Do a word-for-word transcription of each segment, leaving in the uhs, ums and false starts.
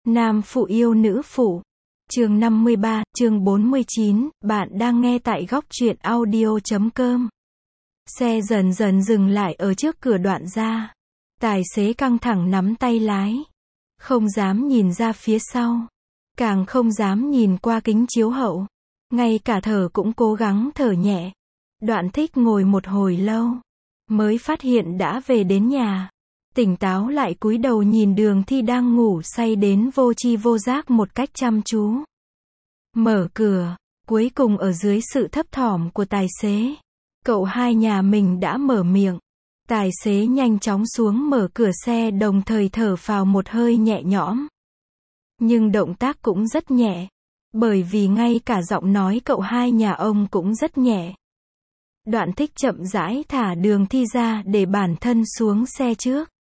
Nam phụ yêu nữ phụ. Chương năm mươi ba, chương bốn mươi chín, bạn đang nghe tại góc truyện audio chấm com. Xe dần dần dừng lại ở trước cửa đoạn ra. Tài xế căng thẳng nắm tay lái. Không dám nhìn ra phía sau. Càng không dám nhìn qua kính chiếu hậu. Ngay cả thở cũng cố gắng thở nhẹ. Đoạn Thích ngồi một hồi lâu. Mới phát hiện đã về đến nhà. Tỉnh táo lại cúi đầu nhìn Đường Thi đang ngủ say đến vô tri vô giác một cách chăm chú. Mở cửa, cuối cùng ở dưới sự thấp thỏm của tài xế, cậu hai nhà mình đã mở miệng. Tài xế nhanh chóng xuống mở cửa xe đồng thời thở phào một hơi nhẹ nhõm. Nhưng động tác cũng rất nhẹ, bởi vì ngay cả giọng nói cậu hai nhà ông cũng rất nhẹ. Đoạn Thích chậm rãi thả Đường Thi ra để bản thân xuống xe trước.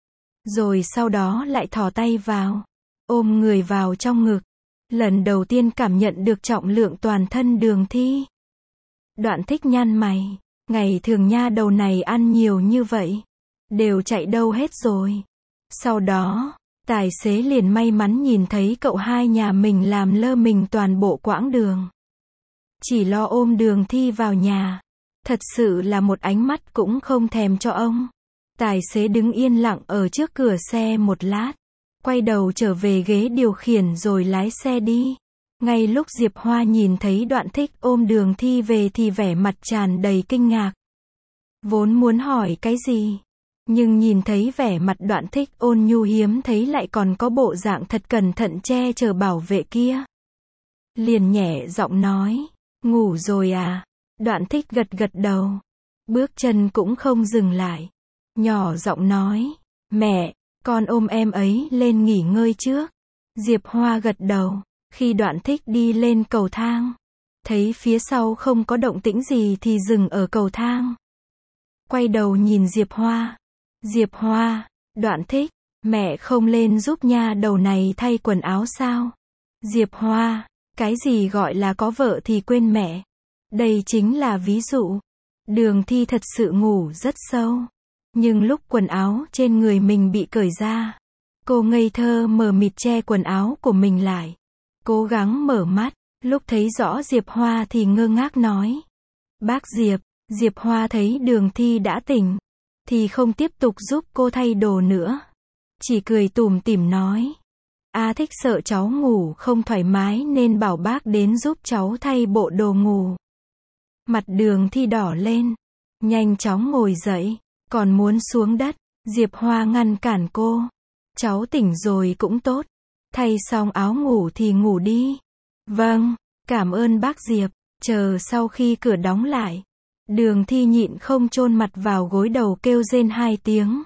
Rồi sau đó lại thò tay vào, ôm người vào trong ngực. Lần đầu tiên cảm nhận được trọng lượng toàn thân Đường Thi. Đoạn Thích nhăn mày, ngày thường nha đầu này ăn nhiều như vậy, đều chạy đâu hết rồi. Sau đó, tài xế liền may mắn nhìn thấy cậu hai nhà mình làm lơ mình toàn bộ quãng đường. Chỉ lo ôm Đường Thi vào nhà. Thật sự là một ánh mắt cũng không thèm cho ông. Tài xế đứng yên lặng ở trước cửa xe một lát. Quay đầu trở về ghế điều khiển rồi lái xe đi. Ngay lúc Diệp Hoa nhìn thấy Đoạn Thích ôm Đường Thi về thì vẻ mặt tràn đầy kinh ngạc. Vốn muốn hỏi cái gì, nhưng nhìn thấy vẻ mặt Đoạn Thích ôn nhu hiếm thấy lại còn có bộ dạng thật cẩn thận che chở bảo vệ kia. Liền nhẹ giọng nói, ngủ rồi à? Đoạn Thích gật gật đầu. Bước chân cũng không dừng lại. Nhỏ giọng nói, mẹ, con ôm em ấy lên nghỉ ngơi trước. Diệp Hoa gật đầu. Khi Đoạn Thích đi lên cầu thang, thấy phía sau không có động tĩnh gì thì dừng ở cầu thang. Quay đầu nhìn Diệp Hoa. Diệp Hoa, Đoạn Thích, mẹ không lên giúp nha đầu này thay quần áo sao? Diệp Hoa, cái gì gọi là có vợ thì quên mẹ? Đây chính là ví dụ. Đường Thi thật sự ngủ rất sâu. Nhưng lúc quần áo trên người mình bị cởi ra, cô ngây thơ mờ mịt che quần áo của mình lại. Cố gắng mở mắt, lúc thấy rõ Diệp Hoa thì ngơ ngác nói. Bác Diệp, Diệp Hoa thấy Đường Thi đã tỉnh, thì không tiếp tục giúp cô thay đồ nữa. Chỉ cười tủm tỉm nói. A Thích sợ cháu ngủ không thoải mái nên bảo bác đến giúp cháu thay bộ đồ ngủ. Mặt Đường Thi đỏ lên, nhanh chóng ngồi dậy, còn muốn xuống đất. Diệp Hoa ngăn cản cô. Cháu tỉnh rồi cũng tốt. Thay xong áo ngủ thì ngủ đi. Vâng, cảm ơn bác Diệp. Chờ sau khi cửa đóng lại, Đường Thi nhịn không chôn mặt vào gối đầu kêu rên hai tiếng.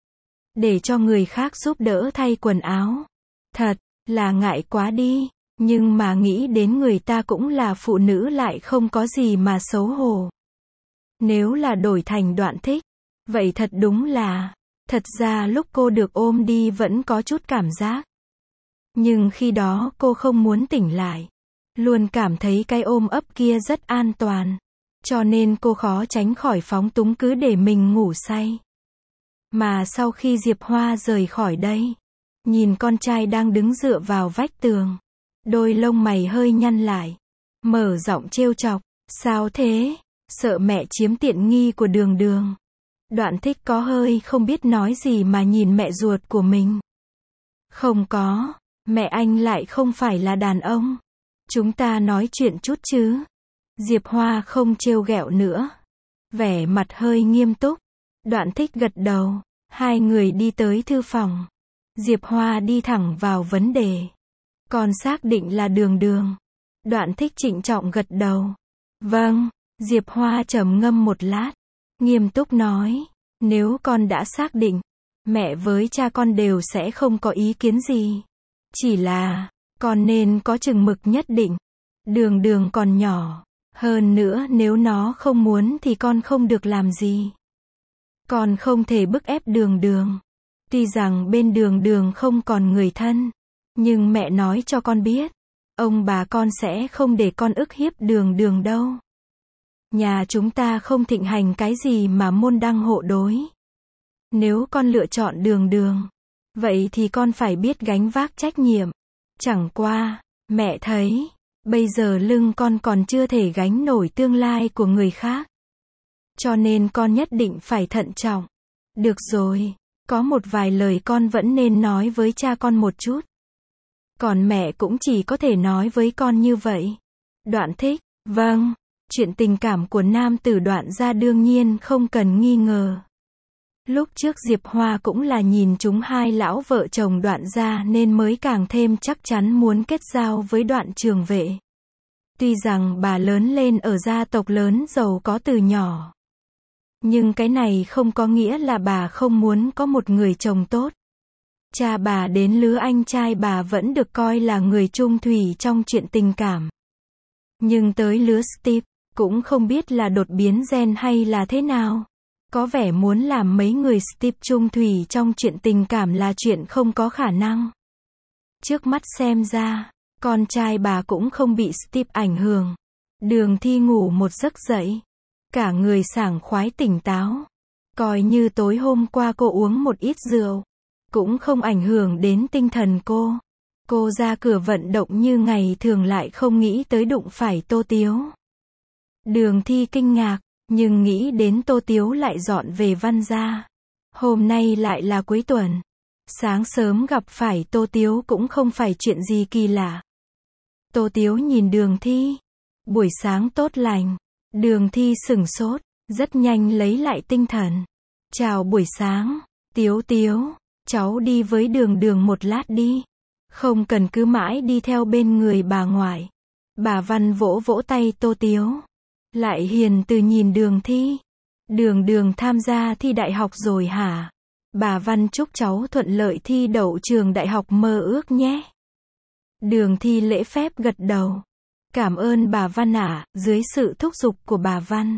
Để cho người khác giúp đỡ thay quần áo. Thật là ngại quá đi. Nhưng mà nghĩ đến người ta cũng là phụ nữ lại không có gì mà xấu hổ. Nếu là đổi thành Đoạn Thích, vậy thật đúng là, thật ra lúc cô được ôm đi vẫn có chút cảm giác. Nhưng khi đó cô không muốn tỉnh lại. Luôn cảm thấy cái ôm ấp kia rất an toàn. Cho nên cô khó tránh khỏi phóng túng cứ để mình ngủ say. Mà sau khi Diệp Hoa rời khỏi đây, nhìn con trai đang đứng dựa vào vách tường. Đôi lông mày hơi nhăn lại. Mở giọng trêu chọc. Sao thế? Sợ mẹ chiếm tiện nghi của Đường Đường. Đoạn Thích có hơi không biết nói gì mà nhìn mẹ ruột của mình. Không có. Mẹ anh lại không phải là đàn ông. Chúng ta nói chuyện chút chứ. Diệp Hoa không trêu ghẹo nữa. Vẻ mặt hơi nghiêm túc. Đoạn Thích gật đầu. Hai người đi tới thư phòng. Diệp Hoa đi thẳng vào vấn đề. Con xác định là Đường Đường. Đoạn Thích trịnh trọng gật đầu. Vâng. Diệp Hoa trầm ngâm một lát. Nghiêm túc nói. Nếu con đã xác định, mẹ với cha con đều sẽ không có ý kiến gì. Chỉ là, con nên có chừng mực nhất định. Đường Đường còn nhỏ. Hơn nữa nếu nó không muốn thì con không được làm gì. Con không thể bức ép Đường Đường. Tuy rằng bên Đường Đường không còn người thân, nhưng mẹ nói cho con biết, ông bà con sẽ không để con ức hiếp Đường Đường đâu. Nhà chúng ta không thịnh hành cái gì mà môn đăng hộ đối. Nếu con lựa chọn Đường Đường, vậy thì con phải biết gánh vác trách nhiệm. Chẳng qua, mẹ thấy, bây giờ lưng con còn chưa thể gánh nổi tương lai của người khác. Cho nên con nhất định phải thận trọng. Được rồi, có một vài lời con vẫn nên nói với cha con một chút. Còn mẹ cũng chỉ có thể nói với con như vậy. Đoạn thích, vâng, chuyện tình cảm của nam tử Đoạn gia đương nhiên không cần nghi ngờ. Lúc trước Diệp Hoa cũng là nhìn chúng hai lão vợ chồng Đoạn gia nên mới càng thêm chắc chắn muốn kết giao với Đoạn Trường Vệ. Tuy rằng bà lớn lên ở gia tộc lớn giàu có từ nhỏ. Nhưng cái này không có nghĩa là bà không muốn có một người chồng tốt. Cha bà đến lứa anh trai bà vẫn được coi là người trung thủy trong chuyện tình cảm. Nhưng tới lứa Steve, cũng không biết là đột biến gen hay là thế nào. Có vẻ muốn làm mấy người Steve trung thủy trong chuyện tình cảm là chuyện không có khả năng. Trước mắt xem ra, con trai bà cũng không bị Steve ảnh hưởng. Đường Thi ngủ một giấc dậy. Cả người sảng khoái tỉnh táo. Coi như tối hôm qua cô uống một ít rượu. Cũng không ảnh hưởng đến tinh thần cô. Cô ra cửa vận động như ngày thường lại không nghĩ tới đụng phải Tô Tiếu. Đường Thi kinh ngạc, nhưng nghĩ đến Tô Tiếu lại dọn về Văn gia. Hôm nay lại là cuối tuần. Sáng sớm gặp phải Tô Tiếu cũng không phải chuyện gì kỳ lạ. Tô Tiếu nhìn Đường Thi. Buổi sáng tốt lành. Đường Thi sửng sốt, rất nhanh lấy lại tinh thần. Chào buổi sáng, Tiếu Tiếu, cháu đi với Đường Đường một lát đi. Không cần cứ mãi đi theo bên người bà ngoại. Bà Văn vỗ vỗ tay Tô Tiếu. Lại hiền từ nhìn Đường Thi. Đường Đường tham gia thi đại học rồi hả? Bà Văn chúc cháu thuận lợi thi đậu trường đại học mơ ước nhé. Đường Thi lễ phép gật đầu. Cảm ơn bà Văn ạ, dưới sự thúc giục của bà Văn.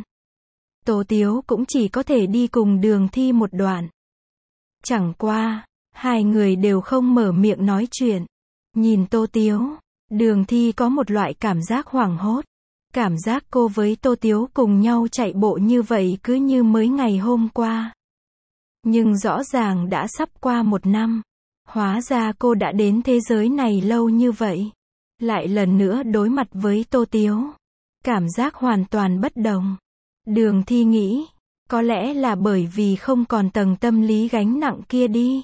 Tô Tiếu cũng chỉ có thể đi cùng Đường Thi một đoạn. Chẳng qua, hai người đều không mở miệng nói chuyện. Nhìn Tô Tiếu, Đường Thi có một loại cảm giác hoảng hốt. Cảm giác cô với Tô Tiếu cùng nhau chạy bộ như vậy cứ như mới ngày hôm qua. Nhưng rõ ràng đã sắp qua một năm. Hóa ra cô đã đến thế giới này lâu như vậy. Lại lần nữa đối mặt với Tô Tiếu. Cảm giác hoàn toàn bất đồng. Đường Thi nghĩ, có lẽ là bởi vì không còn tầng tâm lý gánh nặng kia đi.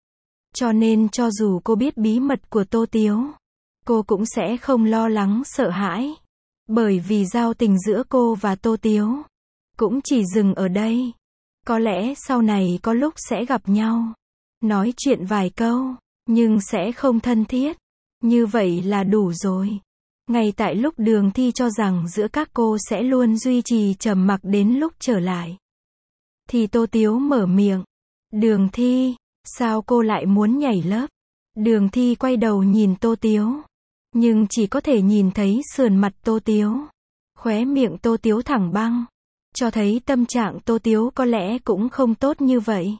Cho nên cho dù cô biết bí mật của Tô Tiếu, cô cũng sẽ không lo lắng sợ hãi. Bởi vì giao tình giữa cô và Tô Tiếu cũng chỉ dừng ở đây. Có lẽ sau này có lúc sẽ gặp nhau, nói chuyện vài câu, nhưng sẽ không thân thiết. Như vậy là đủ rồi. Ngay tại lúc Đường Thi cho rằng giữa các cô sẽ luôn duy trì trầm mặc đến lúc trở lại, thì Tô Tiếu mở miệng. Đường Thi, sao cô lại muốn nhảy lớp? Đường Thi quay đầu nhìn Tô Tiếu. Nhưng chỉ có thể nhìn thấy sườn mặt Tô Tiếu. Khóe miệng Tô Tiếu thẳng băng. Cho thấy tâm trạng Tô Tiếu có lẽ cũng không tốt như vậy.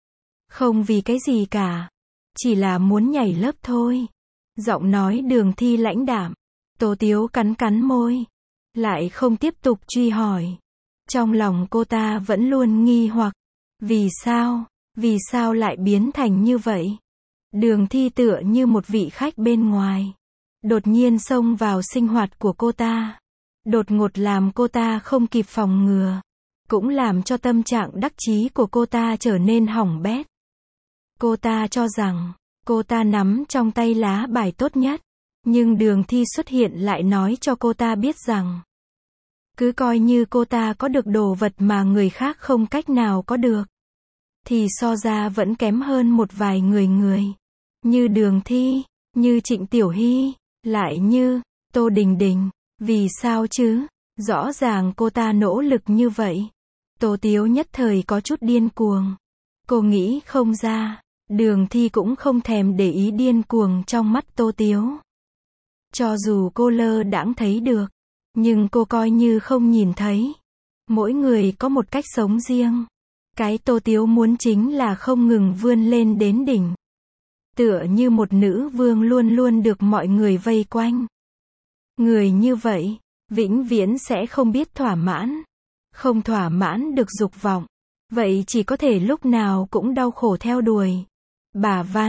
Không vì cái gì cả. Chỉ là muốn nhảy lớp thôi. Giọng nói Đường Thi lãnh đạm. Tô Tiếu cắn cắn môi. Lại không tiếp tục truy hỏi. Trong lòng cô ta vẫn luôn nghi hoặc. Vì sao? Vì sao lại biến thành như vậy? Đường Thi tựa như một vị khách bên ngoài. Đột nhiên xông vào sinh hoạt của cô ta. Đột ngột làm cô ta không kịp phòng ngừa. Cũng làm cho tâm trạng đắc chí của cô ta trở nên hỏng bét. Cô ta cho rằng, cô ta nắm trong tay lá bài tốt nhất. Nhưng Đường Thi xuất hiện lại nói cho cô ta biết rằng, cứ coi như cô ta có được đồ vật mà người khác không cách nào có được, thì so ra vẫn kém hơn một vài người người. Như Đường Thi, như Trịnh Tiểu Hy, lại như Tô Đình Đình. Vì sao chứ? Rõ ràng cô ta nỗ lực như vậy. Tô Tiếu nhất thời có chút điên cuồng. Cô nghĩ không ra. Đường Thi cũng không thèm để ý điên cuồng trong mắt Tô Tiếu. Cho dù cô lơ đãng thấy được, nhưng cô coi như không nhìn thấy. Mỗi người có một cách sống riêng. Cái Tô Tiếu muốn chính là không ngừng vươn lên đến đỉnh. Tựa như một nữ vương luôn luôn được mọi người vây quanh. Người như vậy, vĩnh viễn sẽ không biết thỏa mãn. Không thỏa mãn được dục vọng. Vậy chỉ có thể lúc nào cũng đau khổ theo đuổi. Bà Văn,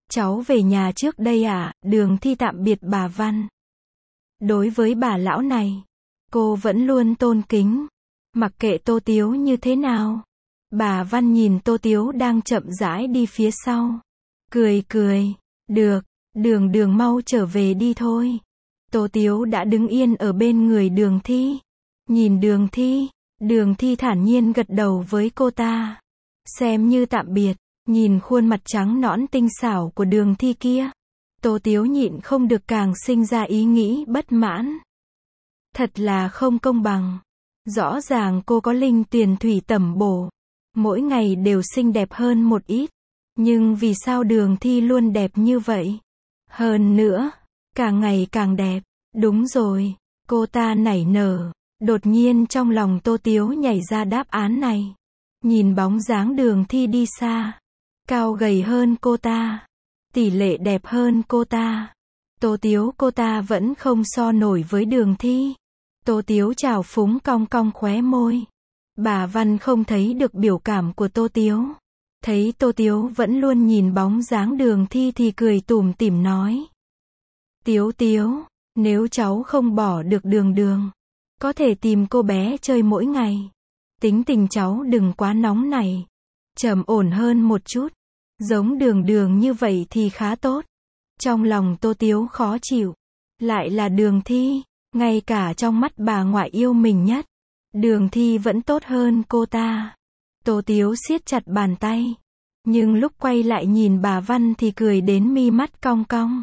cháu về nhà trước đây ạ. Đường Thi tạm biệt bà Văn. Đối với bà lão này, cô vẫn luôn tôn kính. Mặc kệ Tô Tiếu như thế nào. Bà Văn nhìn Tô Tiếu đang chậm rãi đi phía sau. Cười cười. Được, đường đường mau trở về đi thôi. Tô Tiếu đã đứng yên ở bên người Đường Thi. Nhìn Đường Thi, Đường Thi thản nhiên gật đầu với cô ta. Xem như tạm biệt, nhìn khuôn mặt trắng nõn tinh xảo của Đường Thi kia. Tô Tiếu nhịn không được càng sinh ra ý nghĩ bất mãn. Thật là không công bằng. Rõ ràng cô có linh tuyền thủy tẩm bổ. Mỗi ngày đều xinh đẹp hơn một ít. Nhưng vì sao Đường Thi luôn đẹp như vậy? Hơn nữa, càng ngày càng đẹp. Đúng rồi, cô ta nảy nở. Đột nhiên trong lòng Tô Tiếu nhảy ra đáp án này. Nhìn bóng dáng Đường Thi đi xa. Cao gầy hơn cô ta. Tỷ lệ đẹp hơn cô ta. Tô Tiếu cô ta vẫn không so nổi với Đường Thi. Tô Tiếu trào phúng cong cong khóe môi. Bà Văn không thấy được biểu cảm của Tô Tiếu. Thấy Tô Tiếu vẫn luôn nhìn bóng dáng Đường Thi thì cười tủm tỉm nói. Tiếu Tiếu, nếu cháu không bỏ được Đường Đường, có thể tìm cô bé chơi mỗi ngày. Tính tình cháu đừng quá nóng này. Trầm ổn hơn một chút. Giống Đường Đường như vậy thì khá tốt. Trong lòng Tô Tiếu khó chịu. Lại là Đường Thi. Ngay cả trong mắt bà ngoại yêu mình nhất, Đường Thi vẫn tốt hơn cô ta. Tô Tiếu siết chặt bàn tay. Nhưng lúc quay lại nhìn bà Văn thì cười đến mi mắt cong cong.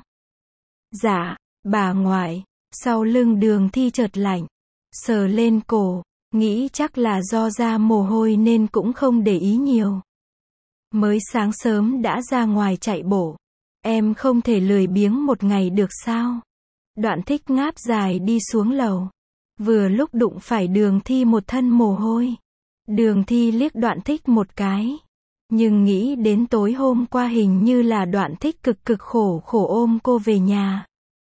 Dạ, bà ngoại. Sau lưng Đường Thi chợt lạnh. Sờ lên cổ. Nghĩ chắc là do ra mồ hôi nên cũng không để ý nhiều. Mới sáng sớm đã ra ngoài chạy bộ. Em không thể lười biếng một ngày được sao? Đoạn Thích ngáp dài đi xuống lầu. Vừa lúc đụng phải Đường Thi một thân mồ hôi. Đường Thi liếc Đoạn Thích một cái. Nhưng nghĩ đến tối hôm qua hình như là Đoạn Thích cực cực khổ khổ ôm cô về nhà.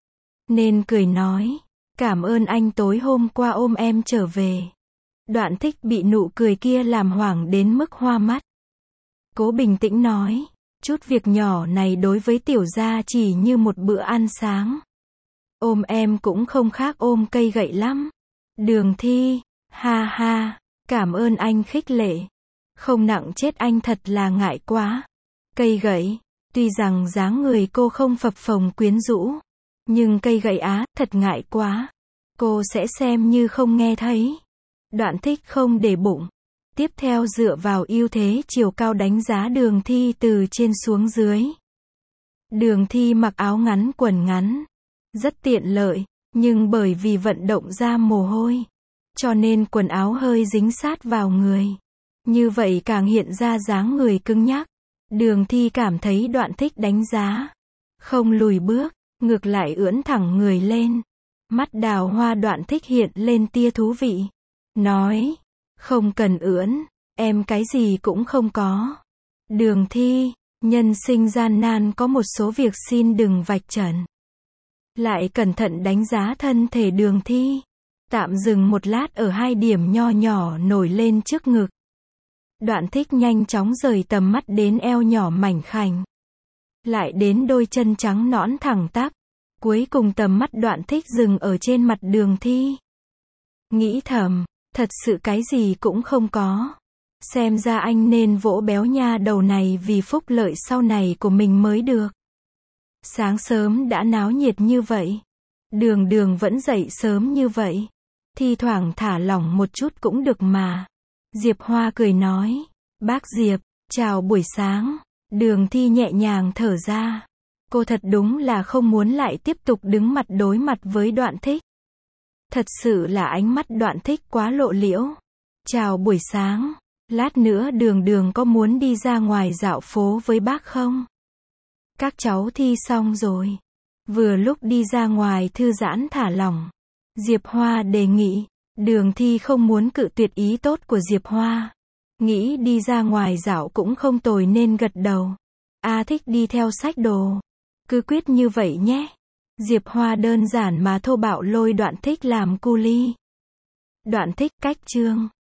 Nên cười nói. Cảm ơn anh tối hôm qua ôm em trở về. Đoạn Thích bị nụ cười kia làm hoảng đến mức hoa mắt. Cố bình tĩnh nói. Chút việc nhỏ này đối với tiểu gia chỉ như một bữa ăn sáng. Ôm em cũng không khác ôm cây gậy lắm. Đường Thi, ha ha, cảm ơn anh khích lệ. Không nặng chết anh thật là ngại quá. Cây gậy, tuy rằng dáng người cô không phập phồng quyến rũ. Nhưng cây gậy á, thật ngại quá. Cô sẽ xem như không nghe thấy. Đoạn Thích không để bụng. Tiếp theo dựa vào ưu thế chiều cao đánh giá Đường Thi từ trên xuống dưới. Đường Thi mặc áo ngắn quần ngắn. Rất tiện lợi, nhưng bởi vì vận động ra mồ hôi, cho nên quần áo hơi dính sát vào người. Như vậy càng hiện ra dáng người cứng nhắc. Đường Thi cảm thấy Đoạn Thích đánh giá. Không lùi bước, ngược lại ưỡn thẳng người lên. Mắt đào hoa Đoạn Thích hiện lên tia thú vị. Nói, không cần ưỡn, em cái gì cũng không có. Đường Thi, nhân sinh gian nan có một số việc xin đừng vạch trần. Lại cẩn thận đánh giá thân thể Đường Thi. Tạm dừng một lát ở hai điểm nho nhỏ nổi lên trước ngực. Đoạn Thích nhanh chóng rời tầm mắt đến eo nhỏ mảnh khảnh. Lại đến đôi chân trắng nõn thẳng tắp. Cuối cùng tầm mắt Đoạn Thích dừng ở trên mặt Đường Thi. Nghĩ thầm, thật sự cái gì cũng không có. Xem ra anh nên vỗ béo nha đầu này vì phúc lợi sau này của mình mới được. Sáng sớm đã náo nhiệt như vậy. Đường Đường vẫn dậy sớm như vậy. Thi thoảng thả lỏng một chút cũng được mà. Diệp Hoa cười nói. Bác Diệp, chào buổi sáng. Đường Thi nhẹ nhàng thở ra. Cô thật đúng là không muốn lại tiếp tục đứng mặt đối mặt với Đoạn Thích. Thật sự là ánh mắt Đoạn Thích quá lộ liễu. Chào buổi sáng. Lát nữa Đường Đường có muốn đi ra ngoài dạo phố với bác không? Các cháu thi xong rồi. Vừa lúc đi ra ngoài thư giãn thả lỏng. Diệp Hoa đề nghị. Đường Thi không muốn cự tuyệt ý tốt của Diệp Hoa. Nghĩ đi ra ngoài dạo cũng không tồi nên gật đầu. A thích đi theo xách đồ. Cứ quyết như vậy nhé. Diệp Hoa đơn giản mà thô bạo lôi Đoạn Thích làm cu li. Đoạn Thích cách chương.